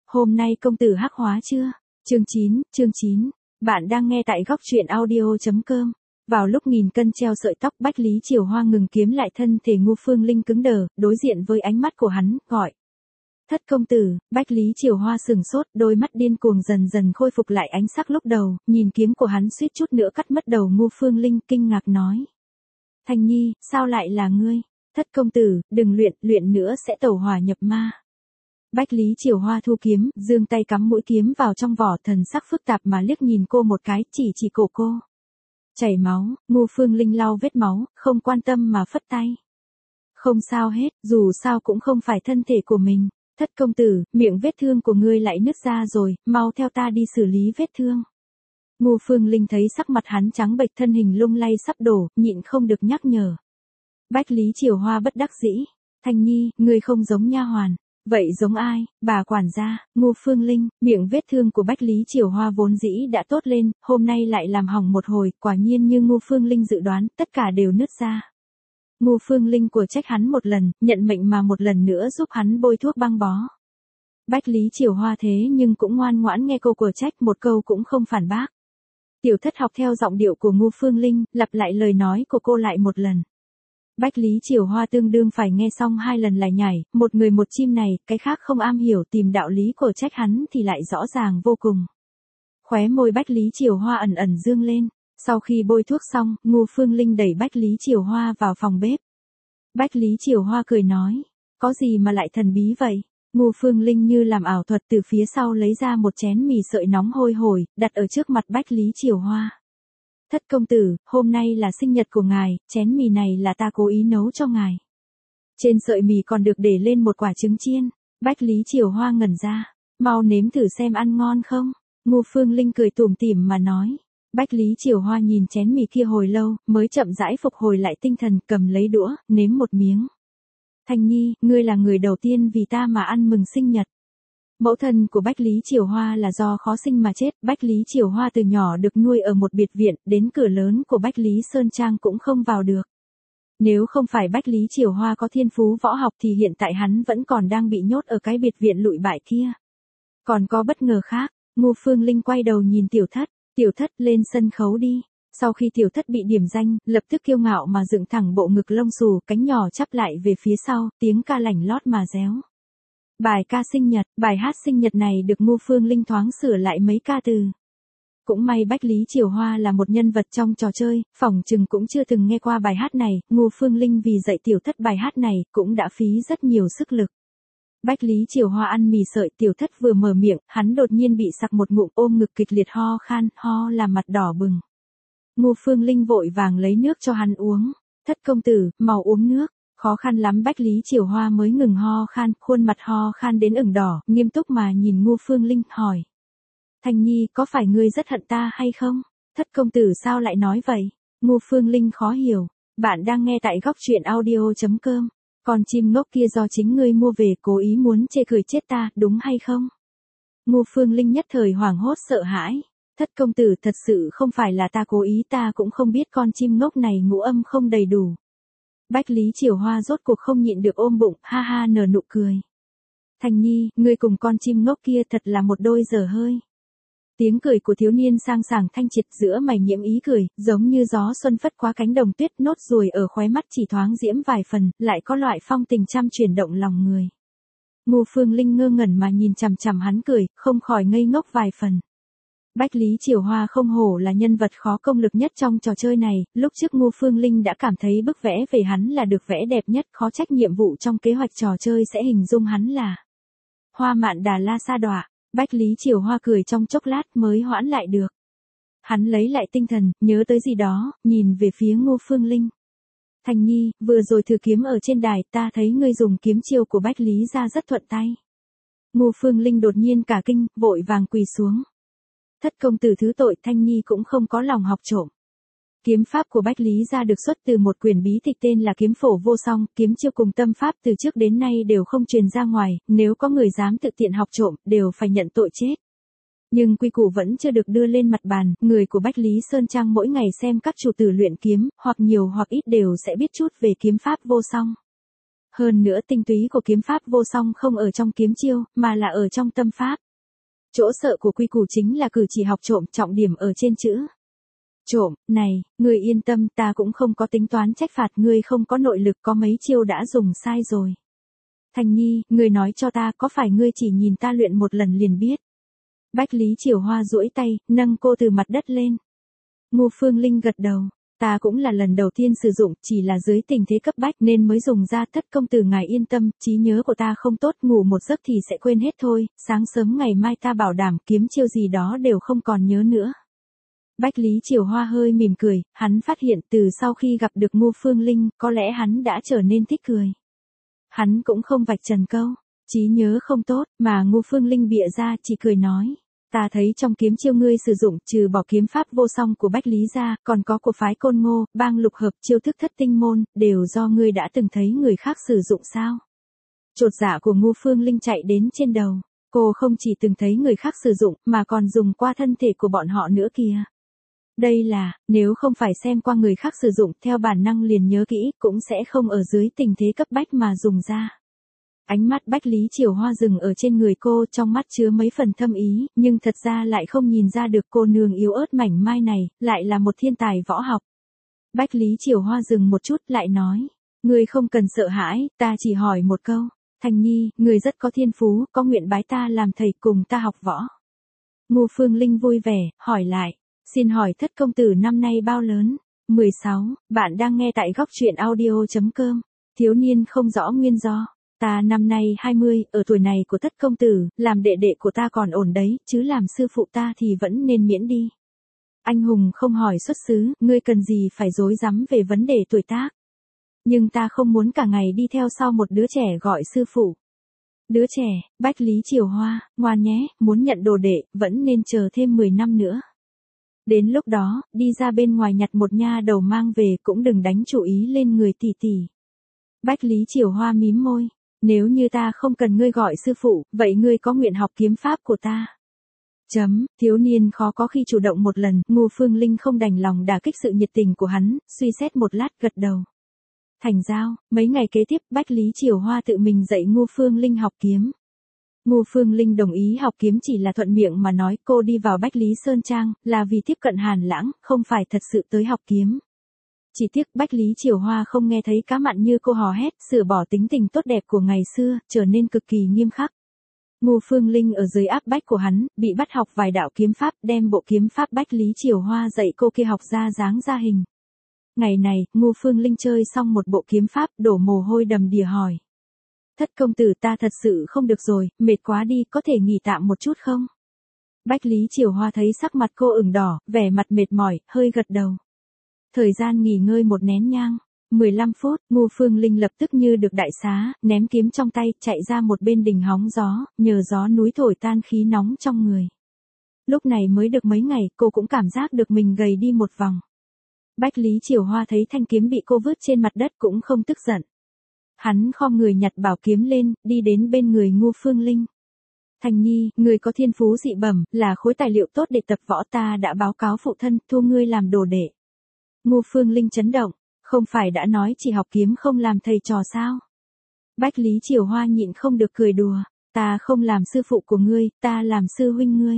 Hôm nay công tử hắc hóa chưa? Chương 9. Bạn đang nghe tại góc truyện audio.com. Vào lúc nghìn cân treo sợi tóc, Bách Lý Chiều Hoa ngừng kiếm lại, thân thể Ngô Phương Linh cứng đờ, đối diện với ánh mắt của hắn, gọi. Thất công tử. Bách Lý Chiều Hoa sừng sốt, đôi mắt điên cuồng dần dần khôi phục lại ánh sắc lúc đầu, nhìn kiếm của hắn suýt chút nữa cắt mất đầu Ngô Phương Linh, kinh ngạc nói. Thanh Nhi, sao lại là ngươi? Thất công tử, đừng luyện nữa sẽ tẩu hỏa nhập ma. Bách Lý Chiều Hoa thu kiếm, giương tay cắm mũi kiếm vào trong vỏ, thần sắc phức tạp mà liếc nhìn cô một cái, chỉ cổ cô. Chảy máu. Ngô Phương Linh lau vết máu, không quan tâm mà phất tay. Không sao hết, dù sao cũng không phải thân thể của mình. Thất công tử, miệng vết thương của ngươi lại nứt ra rồi, mau theo ta đi xử lý vết thương. Ngô Phương Linh thấy sắc mặt hắn trắng bệch, thân hình lung lay sắp đổ, nhịn không được nhắc nhở. Bách Lý Chiều Hoa bất đắc dĩ. Thanh Nhi, ngươi không giống nha hoàn. Vậy giống ai? Bà quản gia. Ngô Phương Linh. Miệng vết thương của Bách Lý Chiều Hoa vốn dĩ đã tốt lên, hôm nay lại làm hỏng một hồi, quả nhiên như Ngô Phương Linh dự đoán, tất cả đều nứt ra. Ngô Phương Linh của trách hắn một lần, nhận mệnh mà một lần nữa giúp hắn bôi thuốc băng bó. Bách Lý Chiều Hoa thế nhưng cũng ngoan ngoãn nghe câu của trách, một câu cũng không phản bác. Tiểu Thất học theo giọng điệu của Ngô Phương Linh, lặp lại lời nói của cô lại một lần. Bách Lý Chiều Hoa tương đương phải nghe xong hai lần lại nhảy, một người một chim này, cái khác không am hiểu, tìm đạo lý của trách hắn thì lại rõ ràng vô cùng. Khóe môi Bách Lý Chiều Hoa ẩn ẩn dương lên, sau khi bôi thuốc xong, Ngô Phương Linh đẩy Bách Lý Chiều Hoa vào phòng bếp. Bách Lý Chiều Hoa cười nói, có gì mà lại thần bí vậy? Ngô Phương Linh như làm ảo thuật từ phía sau lấy ra một chén mì sợi nóng hôi hổi, đặt ở trước mặt Bách Lý Chiều Hoa. Thất công tử, hôm nay là sinh nhật của ngài, chén mì này là ta cố ý nấu cho ngài. Trên sợi mì còn được để lên một quả trứng chiên. Bách Lý Chiều Hoa ngẩn ra, mau nếm thử xem ăn ngon không? Ngô Phương Linh cười tủm tỉm mà nói. Bách Lý Chiều Hoa nhìn chén mì kia hồi lâu, mới chậm rãi phục hồi lại tinh thần, cầm lấy đũa, nếm một miếng. Thanh Nhi, ngươi là người đầu tiên vì ta mà ăn mừng sinh nhật. Mẫu thân của Bách Lý Chiều Hoa là do khó sinh mà chết, Bách Lý Chiều Hoa từ nhỏ được nuôi ở một biệt viện, đến cửa lớn của Bách Lý Sơn Trang cũng không vào được. Nếu không phải Bách Lý Chiều Hoa có thiên phú võ học thì hiện tại hắn vẫn còn đang bị nhốt ở cái biệt viện lụi bại kia. Còn có bất ngờ khác. Ngô Phương Linh quay đầu nhìn Tiểu Thất lên sân khấu đi. Sau khi Tiểu Thất bị điểm danh, lập tức kiêu ngạo mà dựng thẳng bộ ngực lông xù, cánh nhỏ chắp lại về phía sau, tiếng ca lảnh lót mà réo. Bài ca sinh nhật, bài hát sinh nhật này được Ngô Phương Linh thoáng sửa lại mấy ca từ. Cũng may Bách Lý Chiều Hoa là một nhân vật trong trò chơi, phỏng chừng cũng chưa từng nghe qua bài hát này, Ngô Phương Linh vì dạy Tiểu Thất bài hát này, cũng đã phí rất nhiều sức lực. Bách Lý Chiều Hoa ăn mì sợi, Tiểu Thất vừa mở miệng, hắn đột nhiên bị sặc một ngụm, ôm ngực kịch liệt ho khan, ho làm mặt đỏ bừng. Ngô Phương Linh vội vàng lấy nước cho hắn uống. Thất công tử, mau uống nước. Khó khăn lắm Bách Lý Chiều Hoa mới ngừng ho khan, khuôn mặt ho khan đến ửng đỏ, nghiêm túc mà nhìn Ngô Phương Linh, hỏi. Thanh Nhi, có phải ngươi rất hận ta hay không? Thất công tử sao lại nói vậy? Ngô Phương Linh khó hiểu. Bạn đang nghe tại góc truyện audio.com. Con chim ngốc kia do chính ngươi mua về, cố ý muốn chê cười chết ta, đúng hay không? Ngô Phương Linh nhất thời hoảng hốt sợ hãi. Thất công tử, thật sự không phải là ta cố ý, ta cũng không biết con chim ngốc này ngũ âm không đầy đủ. Bách Lý Chiều Hoa rốt cuộc không nhịn được ôm bụng, ha ha nở nụ cười. Thanh Nhi, ngươi cùng con chim ngốc kia thật là một đôi dở hơi. Tiếng cười của thiếu niên sang sảng thanh triệt, giữa mày nhiễm ý cười, giống như gió xuân phất qua cánh đồng tuyết, nốt ruồi ở khóe mắt chỉ thoáng diễm vài phần, lại có loại phong tình trăm chuyển động lòng người. Ngô Phương Linh ngơ ngẩn mà nhìn chằm chằm hắn cười, không khỏi ngây ngốc vài phần. Bách Lý Chiều Hoa không hổ là nhân vật khó công lực nhất trong trò chơi này, lúc trước Ngô Phương Linh đã cảm thấy bức vẽ về hắn là được vẽ đẹp nhất, khó trách nhiệm vụ trong kế hoạch trò chơi sẽ hình dung hắn là Hoa Mạn Đà La Sa Đọa. Bách Lý Chiều Hoa cười trong chốc lát mới hoãn lại được. Hắn lấy lại tinh thần, nhớ tới gì đó, nhìn về phía Ngô Phương Linh. Thanh Nhi, vừa rồi thử kiếm ở trên đài, ta thấy ngươi dùng kiếm chiêu của Bách Lý ra rất thuận tay. Ngô Phương Linh đột nhiên cả kinh, vội vàng quỳ xuống. Thất công tử thứ tội, Thanh Nhi cũng không có lòng học trộm. Kiếm pháp của Bách Lý ra được xuất từ một quyển bí tịch tên là Kiếm Phổ Vô Song, kiếm chiêu cùng tâm pháp từ trước đến nay đều không truyền ra ngoài, nếu có người dám tự tiện học trộm, đều phải nhận tội chết. Nhưng quy củ vẫn chưa được đưa lên mặt bàn, người của Bách Lý Sơn Trang mỗi ngày xem các chủ tử luyện kiếm, hoặc nhiều hoặc ít đều sẽ biết chút về kiếm pháp vô song. Hơn nữa tinh túy của kiếm pháp vô song không ở trong kiếm chiêu, mà là ở trong tâm pháp. Chỗ sợ của quy củ chính là cử chỉ học trộm, trọng điểm ở trên chữ trộm. Này, ngươi yên tâm, ta cũng không có tính toán trách phạt ngươi không có nội lực, có mấy chiêu đã dùng sai rồi. Thành Nhi, ngươi nói cho ta, có phải ngươi chỉ nhìn ta luyện một lần liền biết? Bách Lý Chiểu Hoa duỗi tay, nâng cô từ mặt đất lên. Ngô Phương Linh gật đầu. Ta cũng là lần đầu tiên sử dụng, chỉ là dưới tình thế cấp bách nên mới dùng ra. Thất công tử ngài yên tâm, trí nhớ của ta không tốt, ngủ một giấc thì sẽ quên hết thôi, sáng sớm ngày mai ta bảo đảm kiếm chiêu gì đó đều không còn nhớ nữa. Bách Lý Chiểu Hoa hơi mỉm cười, hắn phát hiện từ sau khi gặp được Ngô Phương Linh, có lẽ hắn đã trở nên thích cười. Hắn cũng không vạch trần câu, trí nhớ không tốt, mà Ngô Phương Linh bịa ra, chỉ cười nói. Ta thấy trong kiếm chiêu ngươi sử dụng, trừ bỏ kiếm pháp vô song của Bách Lý ra, còn có của phái Côn Ngô, bang lục hợp, chiêu thức thất tinh môn, đều do ngươi đã từng thấy người khác sử dụng sao? Chột dạ của Ngô Phương Linh chạy đến trên đầu. Cô không chỉ từng thấy người khác sử dụng, mà còn dùng qua thân thể của bọn họ nữa kìa. Đây là, nếu không phải xem qua người khác sử dụng, theo bản năng liền nhớ kỹ, cũng sẽ không ở dưới tình thế cấp bách mà dùng ra. Ánh mắt Bách Lý Chiểu Hoa dừng ở trên người cô, trong mắt chứa mấy phần thâm ý, nhưng thật ra lại không nhìn ra được cô nương yếu ớt mảnh mai này, lại là một thiên tài võ học. Bách Lý Chiểu Hoa dừng một chút, lại nói, ngươi không cần sợ hãi, ta chỉ hỏi một câu, Thành Nhi, ngươi rất có thiên phú, có nguyện bái ta làm thầy cùng ta học võ? Ngô Phương Linh vui vẻ, hỏi lại, xin hỏi thất công tử năm nay bao lớn? 16, bạn đang nghe tại góc truyện audio.com, thiếu niên không rõ nguyên do. Ta năm nay 20, ở tuổi này của thất công tử, làm đệ đệ của ta còn ổn đấy, chứ làm sư phụ ta thì vẫn nên miễn đi. Anh hùng không hỏi xuất xứ, ngươi cần gì phải rối rắm về vấn đề tuổi tác. Nhưng ta không muốn cả ngày đi theo sau một đứa trẻ gọi sư phụ. Đứa trẻ, Bách Lý Chiểu Hoa, ngoan nhé, muốn nhận đồ đệ, vẫn nên chờ thêm 10 năm nữa. Đến lúc đó, đi ra bên ngoài nhặt một nha đầu mang về, cũng đừng đánh chủ ý lên người tỷ tỷ. Bách Lý Chiểu Hoa mím môi. Nếu như ta không cần ngươi gọi sư phụ, vậy ngươi có nguyện học kiếm pháp của ta? Thiếu niên khó có khi chủ động một lần, Ngô Phương Linh không đành lòng đả kích sự nhiệt tình của hắn, suy xét một lát gật đầu. Thành giao, mấy ngày kế tiếp, Bách Lý Chiểu Hoa tự mình dạy Ngô Phương Linh học kiếm. Ngô Phương Linh đồng ý học kiếm chỉ là thuận miệng mà nói, cô đi vào Bách Lý Sơn Trang, là vì tiếp cận Hàn Lãng, không phải thật sự tới học kiếm. Chỉ tiếc Bách Lý Chiểu Hoa không nghe thấy cá mặn như cô hò hét, sửa bỏ tính tình tốt đẹp của ngày xưa, trở nên cực kỳ nghiêm khắc. Ngô Phương Linh ở dưới áp bách của hắn, bị bắt học vài đạo kiếm pháp, đem bộ kiếm pháp Bách Lý Chiểu Hoa dạy cô kia học ra dáng ra hình. Ngày này, Ngô Phương Linh chơi xong một bộ kiếm pháp, đổ mồ hôi đầm đìa hỏi. Thất công tử, ta thật sự không được rồi, mệt quá đi, có thể nghỉ tạm một chút không? Bách Lý Chiểu Hoa thấy sắc mặt cô ửng đỏ, vẻ mặt mệt mỏi, hơi gật đầu. Thời gian nghỉ ngơi một nén nhang, 15 phút, Ngô Phương Linh lập tức như được đại xá, ném kiếm trong tay, chạy ra một bên đình hóng gió, nhờ gió núi thổi tan khí nóng trong người. Lúc này mới được mấy ngày, cô cũng cảm giác được mình gầy đi một vòng. Bách Lý Chiểu Hoa thấy thanh kiếm bị cô vứt trên mặt đất cũng không tức giận. Hắn khom người nhặt bảo kiếm lên, đi đến bên người Ngô Phương Linh. Thành Nhi, người có thiên phú dị bẩm, là khối tài liệu tốt để tập võ, ta đã báo cáo phụ thân, thu ngươi làm đồ đệ. Ngô Phương Linh chấn động, không phải đã nói chỉ học kiếm không làm thầy trò sao? Bách Lý Chiểu Hoa nhịn không được cười đùa, ta không làm sư phụ của ngươi, ta làm sư huynh ngươi.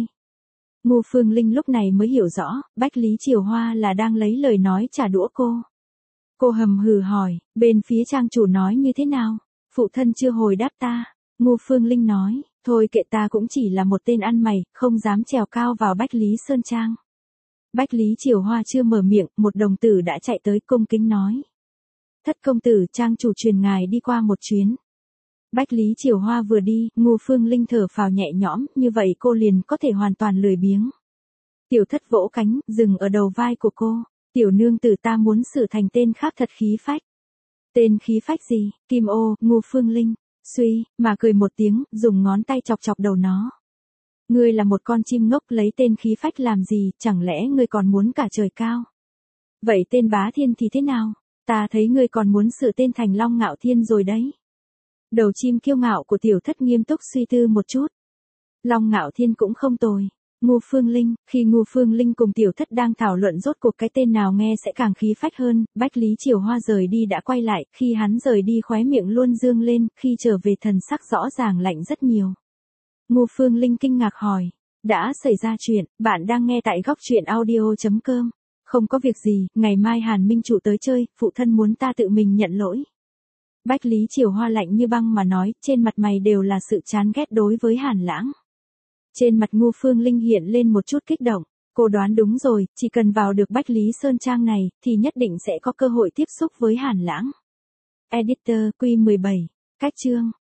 Ngô Phương Linh lúc này mới hiểu rõ, Bách Lý Chiểu Hoa là đang lấy lời nói trả đũa cô. Cô hầm hừ hỏi, bên phía trang chủ nói như thế nào? Phụ thân chưa hồi đáp ta. Ngô Phương Linh nói, thôi kệ, ta cũng chỉ là một tên ăn mày, không dám trèo cao vào Bách Lý Sơn Trang. Bách Lý Chiểu Hoa chưa mở miệng, một đồng tử đã chạy tới cung kính nói. Thất công tử, trang chủ truyền ngài đi qua một chuyến. Bách Lý Chiểu Hoa vừa đi, Ngô Phương Linh thở phào nhẹ nhõm, như vậy cô liền có thể hoàn toàn lười biếng. Tiểu thất vỗ cánh, dừng ở đầu vai của cô. Tiểu nương tử, ta muốn sửa thành tên khác thật khí phách. Tên khí phách gì? Kim ô, Ngô Phương Linh. Suy, mà cười một tiếng, dùng ngón tay chọc chọc đầu nó. Ngươi là một con chim ngốc, lấy tên khí phách làm gì, chẳng lẽ ngươi còn muốn cả trời cao? Vậy tên Bá Thiên thì thế nào? Ta thấy ngươi còn muốn sửa tên thành Long Ngạo Thiên rồi đấy. Đầu chim kiêu ngạo của tiểu thất nghiêm túc suy tư một chút. Long Ngạo Thiên cũng không tồi. Ngô Phương Linh, khi Ngô Phương Linh cùng tiểu thất đang thảo luận rốt cuộc cái tên nào nghe sẽ càng khí phách hơn, Bách Lý Chiều Hoa rời đi đã quay lại, khi hắn rời đi khóe miệng luôn dương lên, khi trở về thần sắc rõ ràng lạnh rất nhiều. Ngô Phương Linh kinh ngạc hỏi, đã xảy ra chuyện, bạn đang nghe tại góc truyện audio.com. Không có việc gì, ngày mai Hàn Minh Chủ tới chơi, phụ thân muốn ta tự mình nhận lỗi. Bách Lý Chiều Hoa lạnh như băng mà nói, trên mặt mày đều là sự chán ghét đối với Hàn Lãng. Trên mặt Ngô Phương Linh hiện lên một chút kích động, cô đoán đúng rồi, chỉ cần vào được Bách Lý Sơn Trang này, thì nhất định sẽ có cơ hội tiếp xúc với Hàn Lãng. Editor Q17, cách chương.